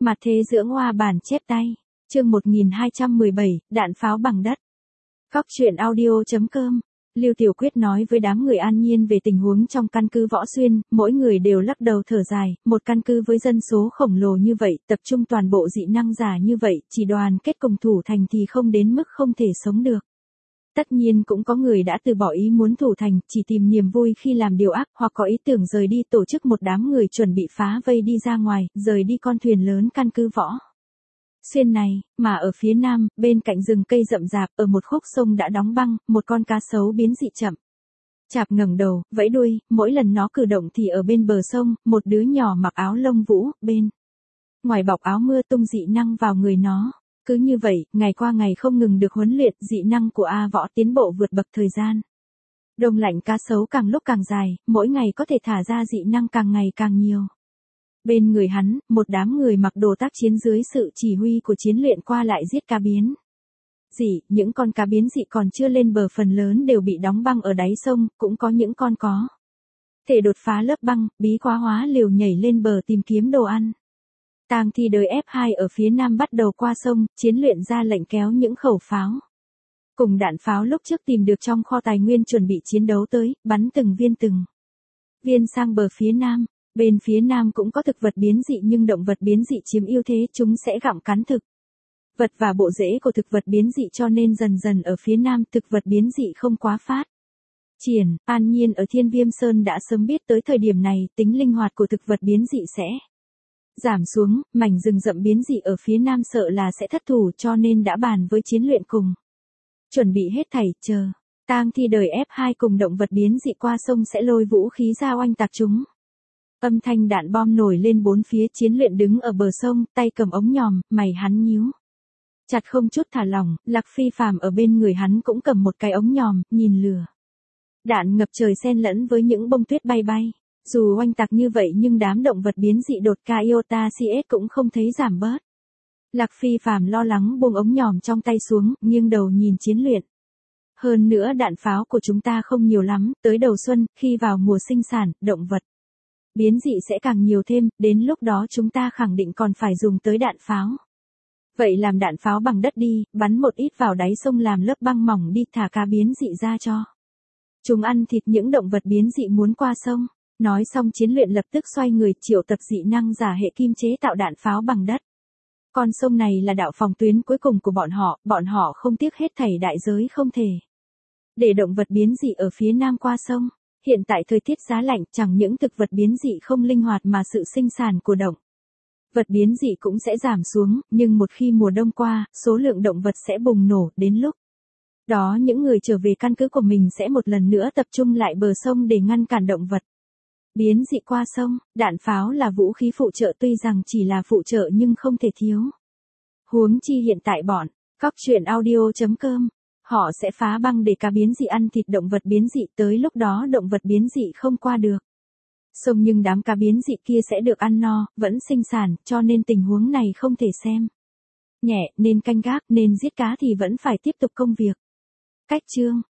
Mặt thế dưỡng hoa bản chép tay. Chương 1217, đạn pháo bằng đất. Góc truyện audio.com. Lưu Tiểu Quyết nói với đám người An Nhiên về tình huống trong căn cứ Võ Xuyên, mỗi người đều lắc đầu thở dài, một căn cứ với dân số khổng lồ như vậy, tập trung toàn bộ dị năng giả như vậy, chỉ đoàn kết cùng thủ thành thì không đến mức không thể sống được. Tất nhiên cũng có người đã từ bỏ ý muốn thủ thành, chỉ tìm niềm vui khi làm điều ác, hoặc có ý tưởng rời đi tổ chức một đám người chuẩn bị phá vây đi ra ngoài, rời đi con thuyền lớn căn cứ Võ Xuyên này, mà ở phía nam, bên cạnh rừng cây rậm rạp, ở một khúc sông đã đóng băng, một con cá sấu biến dị chậm chạp ngẩng đầu, vẫy đuôi, mỗi lần nó cử động thì ở bên bờ sông, một đứa nhỏ mặc áo lông vũ, bên ngoài bọc áo mưa tung dị năng vào người nó. Cứ như vậy, ngày qua ngày không ngừng được huấn luyện, dị năng của A Võ tiến bộ vượt bậc thời gian. Đông lạnh cá sấu càng lúc càng dài, mỗi ngày có thể thả ra dị năng càng ngày càng nhiều. Bên người hắn, một đám người mặc đồ tác chiến dưới sự chỉ huy của chiến luyện qua lại giết cá biến dị, những con cá biến dị còn chưa lên bờ phần lớn đều bị đóng băng ở đáy sông, cũng có những con có thể đột phá lớp băng, bí quá hóa liều nhảy lên bờ tìm kiếm đồ ăn. Tang Thi đời F2 ở phía nam bắt đầu qua sông, chiến luyện ra lệnh kéo những khẩu pháo cùng đạn pháo lúc trước tìm được trong kho tài nguyên chuẩn bị chiến đấu tới, bắn từng viên sang bờ phía nam. Bên phía nam cũng có thực vật biến dị nhưng động vật biến dị chiếm ưu thế, chúng sẽ gặm cắn thực vật và bộ rễ của thực vật biến dị, cho nên dần dần ở phía nam thực vật biến dị không quá phát triển. An Nhiên ở Thiên Viêm Sơn đã sớm biết tới thời điểm này, tính linh hoạt của thực vật biến dị sẽ giảm xuống, mảnh rừng rậm biến dị ở phía nam sợ là sẽ thất thủ, cho nên đã bàn với chiến luyện cùng chuẩn bị hết thảy, chờ Tang Thi đời F2 cùng động vật biến dị qua sông sẽ lôi vũ khí ra oanh tạc chúng. Âm thanh đạn bom nổi lên bốn phía, chiến luyện đứng ở bờ sông, tay cầm ống nhòm, mày hắn nhíu chặt không chút thả lỏng. Lạc Phi Phàm ở bên người hắn cũng cầm một cái ống nhòm, nhìn lửa đạn ngập trời xen lẫn với những bông tuyết bay bay. Dù oanh tạc như vậy nhưng đám động vật biến dị đột ca Iota CS cũng không thấy giảm bớt. Lạc Phi Phàm lo lắng buông ống nhòm trong tay xuống, nghiêng đầu nhìn chiến luyện. Hơn nữa đạn pháo của chúng ta không nhiều lắm, tới đầu xuân, khi vào mùa sinh sản, động vật biến dị sẽ càng nhiều thêm, đến lúc đó chúng ta khẳng định còn phải dùng tới đạn pháo. Vậy làm đạn pháo bằng đất đi, bắn một ít vào đáy sông làm lớp băng mỏng đi, thả cá biến dị ra cho chúng ăn thịt những động vật biến dị muốn qua sông. Nói xong chiến luyện lập tức xoay người triệu tập dị năng giả hệ kim chế tạo đạn pháo bằng đất. Con sông này là đạo phòng tuyến cuối cùng của bọn họ không tiếc hết thảy đại giới không thể để động vật biến dị ở phía nam qua sông. Hiện tại thời tiết giá lạnh, chẳng những thực vật biến dị không linh hoạt mà sự sinh sản của động vật biến dị cũng sẽ giảm xuống, nhưng một khi mùa đông qua, số lượng động vật sẽ bùng nổ, đến lúc đó những người trở về căn cứ của mình sẽ một lần nữa tập trung lại bờ sông để ngăn cản động vật biến dị qua sông. Đạn pháo là vũ khí phụ trợ, tuy rằng chỉ là phụ trợ nhưng không thể thiếu. Huống chi hiện tại bọn Góc truyện audio.com, họ sẽ phá băng để cá biến dị ăn thịt động vật biến dị, tới lúc đó động vật biến dị không qua được sông nhưng đám cá biến dị kia sẽ được ăn no, vẫn sinh sản, cho nên tình huống này không thể xem nhẹ, nên canh gác, nên giết cá thì vẫn phải tiếp tục công việc. Cách chương